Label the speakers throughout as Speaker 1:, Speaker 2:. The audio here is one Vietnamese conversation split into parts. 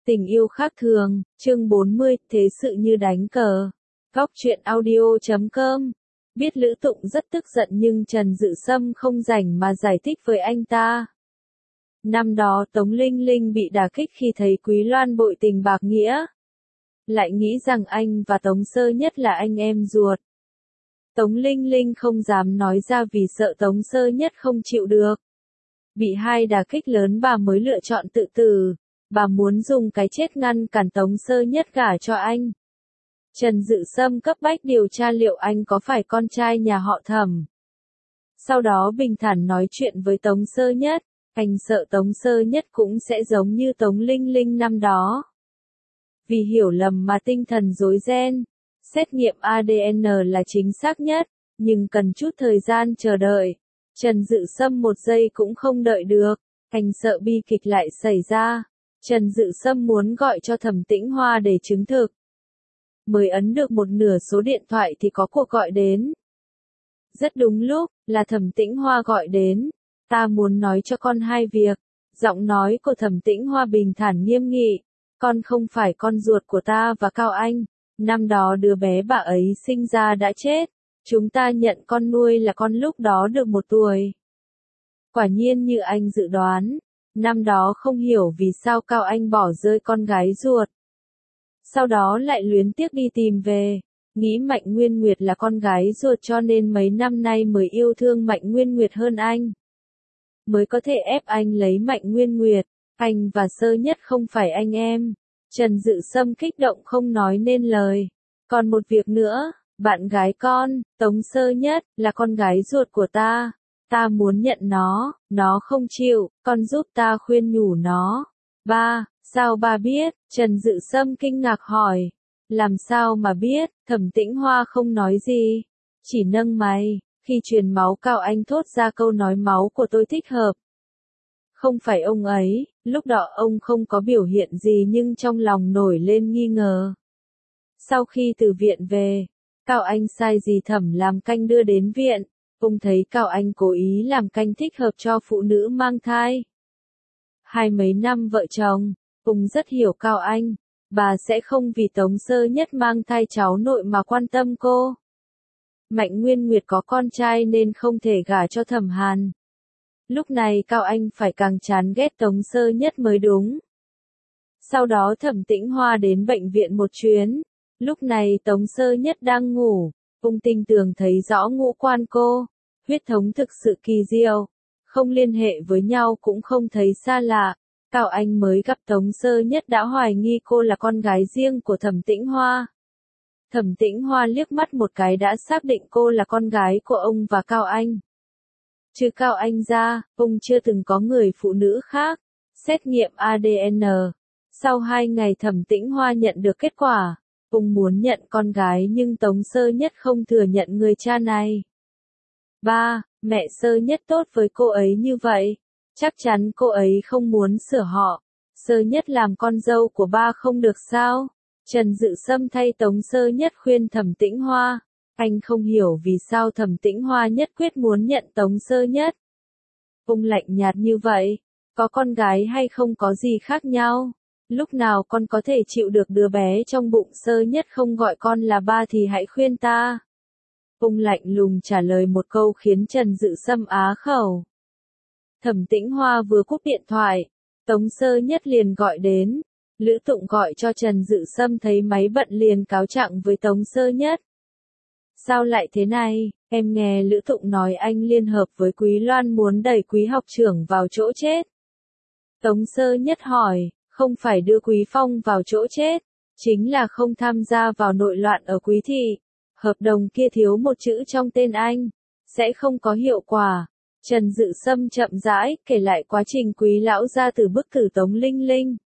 Speaker 1: Tình yêu khác thường, chương 40, thế sự như đánh cờ. Góc truyện audio.com. Biết Lữ Tụng rất tức giận nhưng Trần Dự Sâm không rảnh mà giải thích với anh ta. Năm đó Tống Linh Linh bị đả kích khi thấy Quý Loan bội tình bạc nghĩa. Lại nghĩ rằng anh và Tống Sơ Nhất là anh em ruột. Tống Linh Linh không dám nói ra vì sợ Tống Sơ Nhất không chịu được. Bị hai đả kích lớn bà mới lựa chọn tự tử. Bà muốn dùng cái chết ngăn cản Tống Sơ Nhất gả cho anh. Trần Dự Sâm cấp bách điều tra liệu anh có phải con trai nhà họ Thẩm. Sau đó bình thản nói chuyện với Tống Sơ Nhất. Anh sợ Tống Sơ Nhất cũng sẽ giống như Tống Linh Linh năm đó. Vì hiểu lầm mà tinh thần rối ren. Xét nghiệm ADN là chính xác nhất, nhưng cần chút thời gian chờ đợi. Trần Dự Sâm một giây cũng không đợi được. Anh sợ bi kịch lại xảy ra. Trần Dự Sâm muốn gọi cho Thẩm Tĩnh Hoa để chứng thực. Mới ấn được một nửa số điện thoại thì có cuộc gọi đến. Rất đúng lúc, là Thẩm Tĩnh Hoa gọi đến. Ta muốn nói cho con hai việc. Giọng nói của Thẩm Tĩnh Hoa bình thản nghiêm nghị. Con không phải con ruột của ta và Cao Anh. Năm đó đứa bé bà ấy sinh ra đã chết. Chúng ta nhận con nuôi là con lúc đó được 1 tuổi. Quả nhiên như anh dự đoán. Năm đó không hiểu vì sao Cao Anh bỏ rơi con gái ruột. Sau đó lại luyến tiếc đi tìm về. Nghĩ Mạnh Nguyên Nguyệt là con gái ruột cho nên mấy năm nay mới yêu thương Mạnh Nguyên Nguyệt hơn anh. Mới có thể ép anh lấy Mạnh Nguyên Nguyệt. Anh và Sơ Nhất không phải anh em. Trần Dự Sâm kích động không nói nên lời. Còn một việc nữa, bạn gái con, Tống Sơ Nhất, là con gái ruột của ta. Ta muốn nhận nó không chịu, con giúp ta khuyên nhủ nó. Ba, sao ba biết? Trần Dự Sâm kinh ngạc hỏi. Làm sao mà biết? Thẩm Tĩnh Hoa không nói gì. Chỉ nâng mày, khi truyền máu Cao Anh thốt ra câu nói máu của tôi thích hợp. Không phải ông ấy, lúc đó ông không có biểu hiện gì nhưng trong lòng nổi lên nghi ngờ. Sau khi từ viện về, Cao Anh sai dì Thẩm làm canh đưa đến viện. Ông thấy Cao Anh cố ý làm canh thích hợp cho phụ nữ mang thai. Hai mấy năm vợ chồng, ông rất hiểu Cao Anh. Bà sẽ không vì Tống Sơ Nhất mang thai cháu nội mà quan tâm cô. Mạnh Nguyên Nguyệt có con trai nên không thể gả cho Thẩm Hàn. Lúc này Cao Anh phải càng chán ghét Tống Sơ Nhất mới đúng. Sau đó Thẩm Tĩnh Hoa đến bệnh viện một chuyến. Lúc này Tống Sơ Nhất đang ngủ. Ông tinh tường thấy rõ ngũ quan cô. Huyết thống thực sự kỳ diệu. Không liên hệ với nhau cũng không thấy xa lạ. Cao Anh mới gặp Tống Sơ Nhất đã hoài nghi cô là con gái riêng của Thẩm Tĩnh Hoa. Thẩm Tĩnh Hoa liếc mắt một cái đã xác định cô là con gái của ông và Cao Anh. Trừ Cao Anh ra, ông chưa từng có người phụ nữ khác. Xét nghiệm ADN. Sau 2 ngày Thẩm Tĩnh Hoa nhận được kết quả. Ông muốn nhận con gái nhưng Tống Sơ Nhất không thừa nhận người cha này. Ba, mẹ Sơ Nhất tốt với cô ấy như vậy. Chắc chắn cô ấy không muốn sửa họ. Sơ Nhất làm con dâu của ba không được sao? Trần Dự Sâm thay Tống Sơ Nhất khuyên Thẩm Tĩnh Hoa. Anh không hiểu vì sao Thẩm Tĩnh Hoa nhất quyết muốn nhận Tống Sơ Nhất. Ông lạnh nhạt như vậy. Có con gái hay không có gì khác nhau. Lúc nào con có thể chịu được đứa bé trong bụng Sơ Nhất không gọi con là ba thì hãy khuyên ta. Ông lạnh lùng trả lời một câu khiến Trần Dự Sâm á khẩu. Thẩm Tĩnh Hoa vừa cúp điện thoại. Tống Sơ Nhất liền gọi đến. Lữ Tụng gọi cho Trần Dự Sâm thấy máy bận liền cáo trạng với Tống Sơ Nhất. Sao lại thế này? Em nghe Lữ Tụng nói anh liên hợp với Quý Loan muốn đẩy Quý học trưởng vào chỗ chết. Tống Sơ Nhất hỏi, không phải đưa Quý Phong vào chỗ chết, chính là không tham gia vào nội loạn ở Quý thị. Hợp đồng kia thiếu một chữ trong tên anh, sẽ không có hiệu quả. Trần Dự Sâm chậm rãi kể lại quá trình Quý lão ra từ bức tử Tống Linh Linh.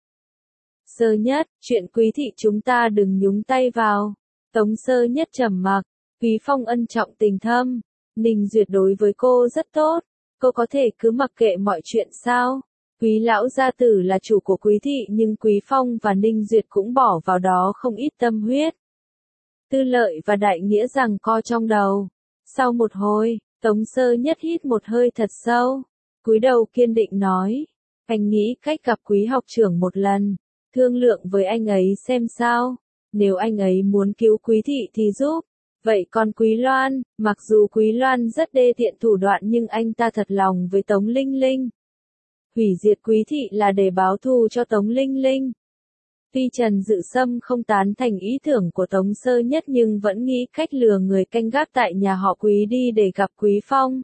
Speaker 1: Sơ Nhất, chuyện Quý thị chúng ta đừng nhúng tay vào. Tống Sơ Nhất trầm mặc. Quý Phong ân trọng tình thâm. Ninh Duyệt đối với cô rất tốt. Cô có thể cứ mặc kệ mọi chuyện sao? Quý lão gia tử là chủ của Quý thị nhưng Quý Phong và Ninh Duyệt cũng bỏ vào đó không ít tâm huyết. Tư Lợi và Đại Nghĩa giằng co trong đầu. Sau một hồi, Tống Sơ Nhất hít một hơi thật sâu. Cúi đầu kiên định nói. Anh nghĩ cách gặp Quý học trưởng một lần. thương lượng với anh ấy xem sao. Nếu anh ấy muốn cứu Quý thị thì giúp. Vậy còn Quý Loan, mặc dù Quý Loan rất đê tiện thủ đoạn nhưng anh ta thật lòng với Tống Linh Linh. Hủy diệt Quý thị là để báo thù cho Tống Linh Linh. Tuy Trần Dự Sâm không tán thành ý tưởng của Tống Sơ Nhất nhưng vẫn nghĩ cách lừa người canh gác tại nhà họ Quý đi để gặp Quý Phong.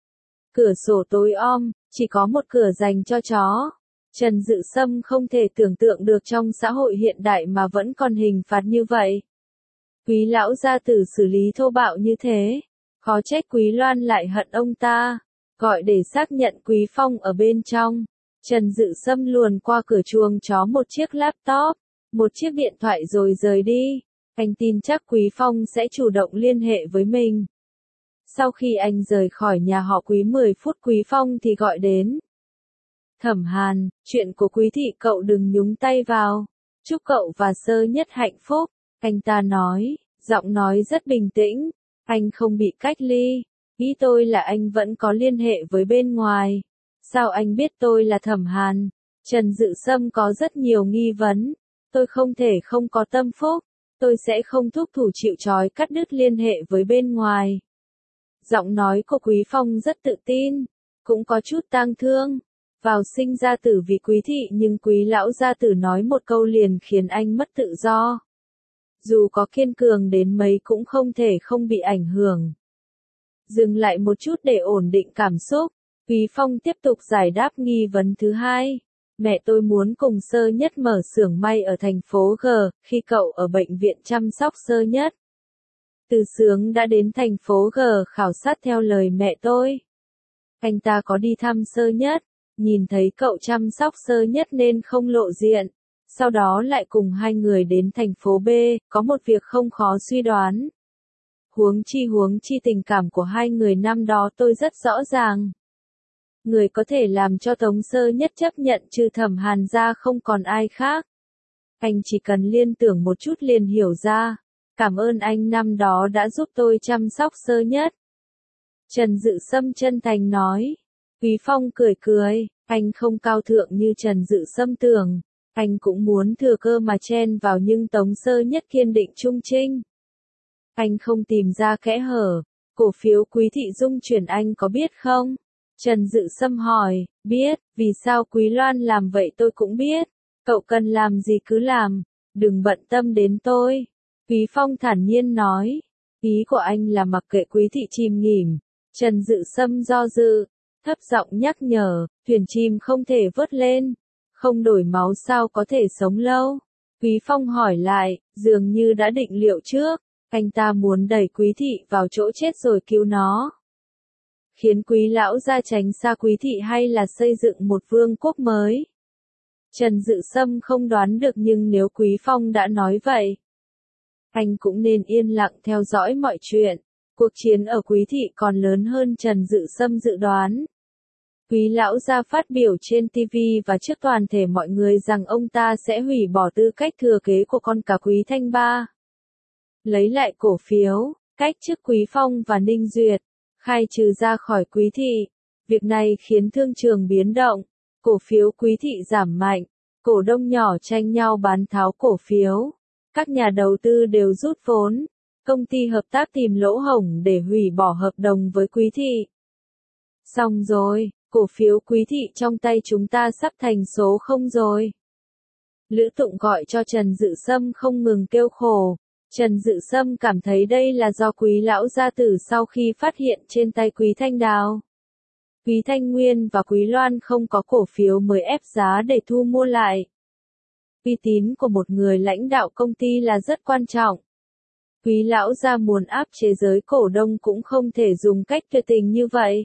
Speaker 1: Cửa sổ tối om, chỉ có một cửa dành cho chó. Trần Dự Sâm không thể tưởng tượng được trong xã hội hiện đại mà vẫn còn hình phạt như vậy. Quý lão gia tử xử lý thô bạo như thế. Khó trách Quý Loan lại hận ông ta. Gọi để xác nhận Quý Phong ở bên trong. Trần Dự Sâm luồn qua cửa chuồng chó một chiếc laptop, một chiếc điện thoại rồi rời đi. Anh tin chắc Quý Phong sẽ chủ động liên hệ với mình. Sau khi anh rời khỏi nhà họ Quý 10 phút Quý Phong thì gọi đến. Thẩm Hàn, chuyện của Quý thị cậu đừng nhúng tay vào. Chúc cậu và Sơ Nhất hạnh phúc. Anh ta nói, giọng nói rất bình tĩnh. Anh không bị cách ly. Ý tôi là anh vẫn có liên hệ với bên ngoài. Sao anh biết tôi là Thẩm Hàn? Trần Dự Sâm có rất nhiều nghi vấn. Tôi không thể không có tâm phúc. Tôi sẽ không thúc thủ chịu trói cắt đứt liên hệ với bên ngoài. Giọng nói của Quý Phong rất tự tin. Cũng có chút tang thương. Vào sinh ra tử vì Quý thị nhưng Quý lão gia tử nói một câu liền khiến anh mất tự do. Dù có kiên cường đến mấy cũng không thể không bị ảnh hưởng. Dừng lại một chút để ổn định cảm xúc. Quý Phong tiếp tục giải đáp nghi vấn thứ hai. Mẹ tôi muốn cùng Sơ Nhất mở xưởng may ở thành phố G, khi cậu ở bệnh viện chăm sóc Sơ Nhất. Từ Sướng đã đến thành phố G khảo sát theo lời mẹ tôi. Anh ta có đi thăm Sơ Nhất, nhìn thấy cậu chăm sóc Sơ Nhất nên không lộ diện. Sau đó lại cùng hai người đến thành phố B, có một việc không khó suy đoán. Huống chi tình cảm của hai người năm đó tôi rất rõ ràng. Người có thể làm cho Tống Sơ Nhất chấp nhận trừ Thẩm Hàn ra không còn ai khác. Anh chỉ cần liên tưởng một chút liền hiểu ra. Cảm ơn anh năm đó đã giúp tôi chăm sóc Sơ Nhất. Trần Dự Sâm chân thành nói. Quý Phong cười cười, anh không cao thượng như Trần Dự Sâm tưởng. Anh cũng muốn thừa cơ mà chen vào nhưng Tống Sơ Nhất kiên định trung trinh. Anh không tìm ra kẽ hở. Cổ phiếu Quý thị dung chuyển anh có biết không? Trần Dự Sâm hỏi, biết, vì sao Quý Loan làm vậy tôi cũng biết. Cậu cần làm gì cứ làm, đừng bận tâm đến tôi. Quý Phong thản nhiên nói, ý của anh là mặc kệ Quý thị chìm nghỉm. Trần Dự Sâm do dự, thấp giọng nhắc nhở, thuyền chìm không thể vớt lên. Không đổi máu sao có thể sống lâu. Quý Phong hỏi lại, dường như đã định liệu trước. Anh ta muốn đẩy Quý thị vào chỗ chết rồi cứu nó. Khiến Quý lão gia tránh xa Quý thị hay là xây dựng một vương quốc mới? Trần Dự Sâm không đoán được nhưng nếu Quý Phong đã nói vậy, anh cũng nên yên lặng theo dõi mọi chuyện. Cuộc chiến ở Quý thị còn lớn hơn Trần Dự Sâm dự đoán. Quý lão gia phát biểu trên TV và trước toàn thể mọi người rằng ông ta sẽ hủy bỏ tư cách thừa kế của con cả Quý Thanh Ba. Lấy lại cổ phiếu, cách chức Quý Phong và Ninh Duyệt, khai trừ ra khỏi Quý thị. Việc này khiến thương trường biến động, cổ phiếu Quý thị giảm mạnh, cổ đông nhỏ tranh nhau bán tháo cổ phiếu. Các nhà đầu tư đều rút vốn, công ty hợp tác tìm lỗ hổng để hủy bỏ hợp đồng với Quý thị. Xong rồi, cổ phiếu Quý thị trong tay chúng ta sắp thành số không rồi. Lữ Tụng gọi cho Trần Dự Sâm không ngừng kêu khổ. Trần Dự Sâm cảm thấy đây là do Quý lão gia tử sau khi phát hiện trên tay Quý Thanh Đào. Quý Thanh Nguyên và Quý Loan không có cổ phiếu mới ép giá để thu mua lại. Uy tín của một người lãnh đạo công ty là rất quan trọng. Quý lão gia muốn áp chế giới cổ đông cũng không thể dùng cách tuyệt tình như vậy.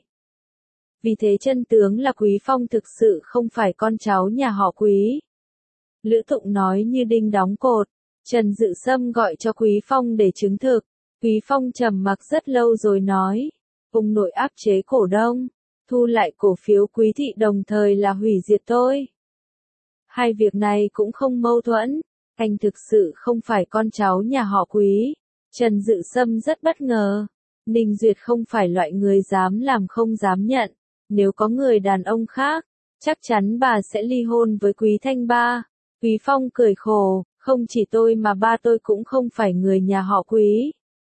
Speaker 1: Vì thế chân tướng là Quý Phong thực sự không phải con cháu nhà họ Quý. Lữ Tụng nói như đinh đóng cột. Trần Dự Sâm gọi cho Quý Phong để chứng thực. Quý Phong trầm mặc rất lâu rồi nói. Ông nội áp chế cổ đông, thu lại cổ phiếu Quý thị đồng thời là hủy diệt tôi. Hai việc này cũng không mâu thuẫn. Anh thực sự không phải con cháu nhà họ Quý. Trần Dự Sâm rất bất ngờ. Ninh Duyệt không phải loại người dám làm không dám nhận. Nếu có người đàn ông khác, chắc chắn bà sẽ ly hôn với Quý Thanh Ba. Quý Phong cười khổ, không chỉ tôi mà ba tôi cũng không phải người nhà họ Quý.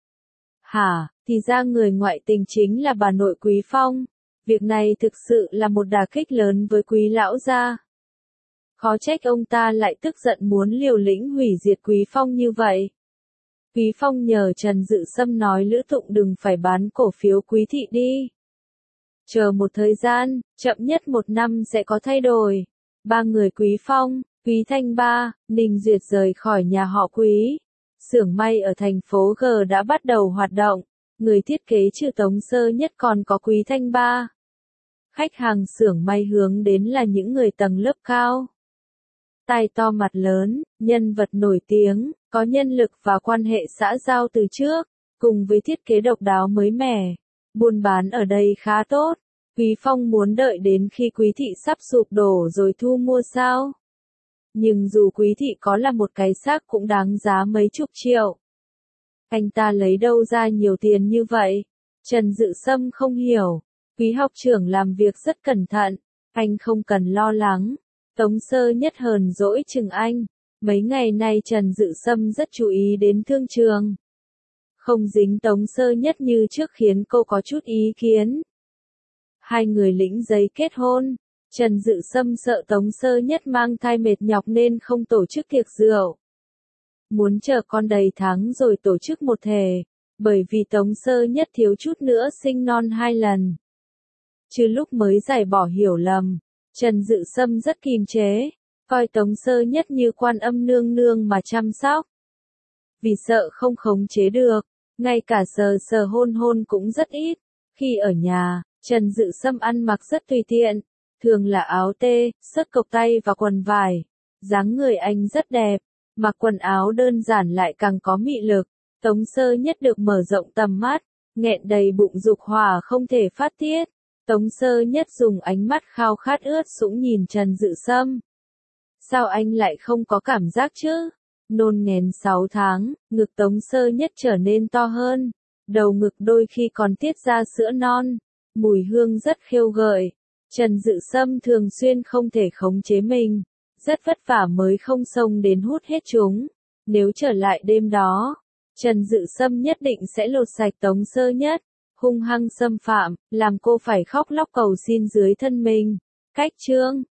Speaker 1: Hả, thì ra người ngoại tình chính là bà nội Quý Phong. Việc này thực sự là một đả kích lớn với Quý lão gia. Khó trách ông ta lại tức giận muốn liều lĩnh hủy diệt Quý Phong như vậy. Quý Phong nhờ Trần Dự Sâm nói Lữ Tụng đừng phải bán cổ phiếu Quý thị đi. Chờ một thời gian, chậm nhất 1 năm sẽ có thay đổi. Ba người Quý Phong, Quý Thanh Ba, Ninh Duyệt rời khỏi nhà họ Quý. Xưởng may ở thành phố G đã bắt đầu hoạt động. Người thiết kế trừ Tống Sơ Nhất còn có Quý Thanh Ba. Khách hàng xưởng may hướng đến là những người tầng lớp cao. Tai to mặt lớn, nhân vật nổi tiếng, có nhân lực và quan hệ xã giao từ trước, cùng với thiết kế độc đáo mới mẻ. Buôn bán ở đây khá tốt. Quý Phong muốn đợi đến khi Quý thị sắp sụp đổ rồi thu mua sao? Nhưng dù Quý thị có là một cái xác cũng đáng giá mấy chục triệu. Anh ta lấy đâu ra nhiều tiền như vậy? Trần Dự Sâm không hiểu. Quý học trưởng làm việc rất cẩn thận. Anh không cần lo lắng. Tống Sơ Nhất hờn dỗi chừng anh. Mấy ngày nay Trần Dự Sâm rất chú ý đến thương trường. Không dính Tống Sơ Nhất như trước khiến cô có chút ý kiến. Hai người lĩnh giấy kết hôn. Trần Dự Sâm sợ Tống Sơ Nhất mang thai mệt nhọc nên không tổ chức tiệc rượu. Muốn chờ con đầy tháng rồi tổ chức một thể, bởi vì Tống Sơ Nhất thiếu chút nữa sinh non 2 lần. Chứ lúc mới giải bỏ hiểu lầm, Trần Dự Sâm rất kìm chế, coi Tống Sơ Nhất như Quan Âm nương nương mà chăm sóc. Vì sợ không khống chế được, ngay cả sờ hôn hôn cũng rất ít. Khi ở nhà, Trần Dự Sâm ăn mặc rất tùy tiện, thường là áo tê, sớt cộc tay và quần vải. Dáng người anh rất đẹp, mặc quần áo đơn giản lại càng có mị lực. Tống Sơ Nhất được mở rộng tầm mắt, nghẹn đầy bụng dục hỏa không thể phát tiết. Tống Sơ Nhất dùng ánh mắt khao khát ướt sũng nhìn Trần Dự Sâm. Sao anh lại không có cảm giác chứ? Nôn nghén 6 tháng, ngực Tống Sơ Nhất trở nên to hơn. Đầu ngực đôi khi còn tiết ra sữa non. Mùi hương rất khêu gợi. Trần Dự Sâm thường xuyên không thể khống chế mình. Rất vất vả mới không xông đến hút hết chúng. Nếu trở lại đêm đó, Trần Dự Sâm nhất định sẽ lột sạch Tống Sơ Nhất. Hung hăng xâm phạm, làm cô phải khóc lóc cầu xin dưới thân mình. Cách chương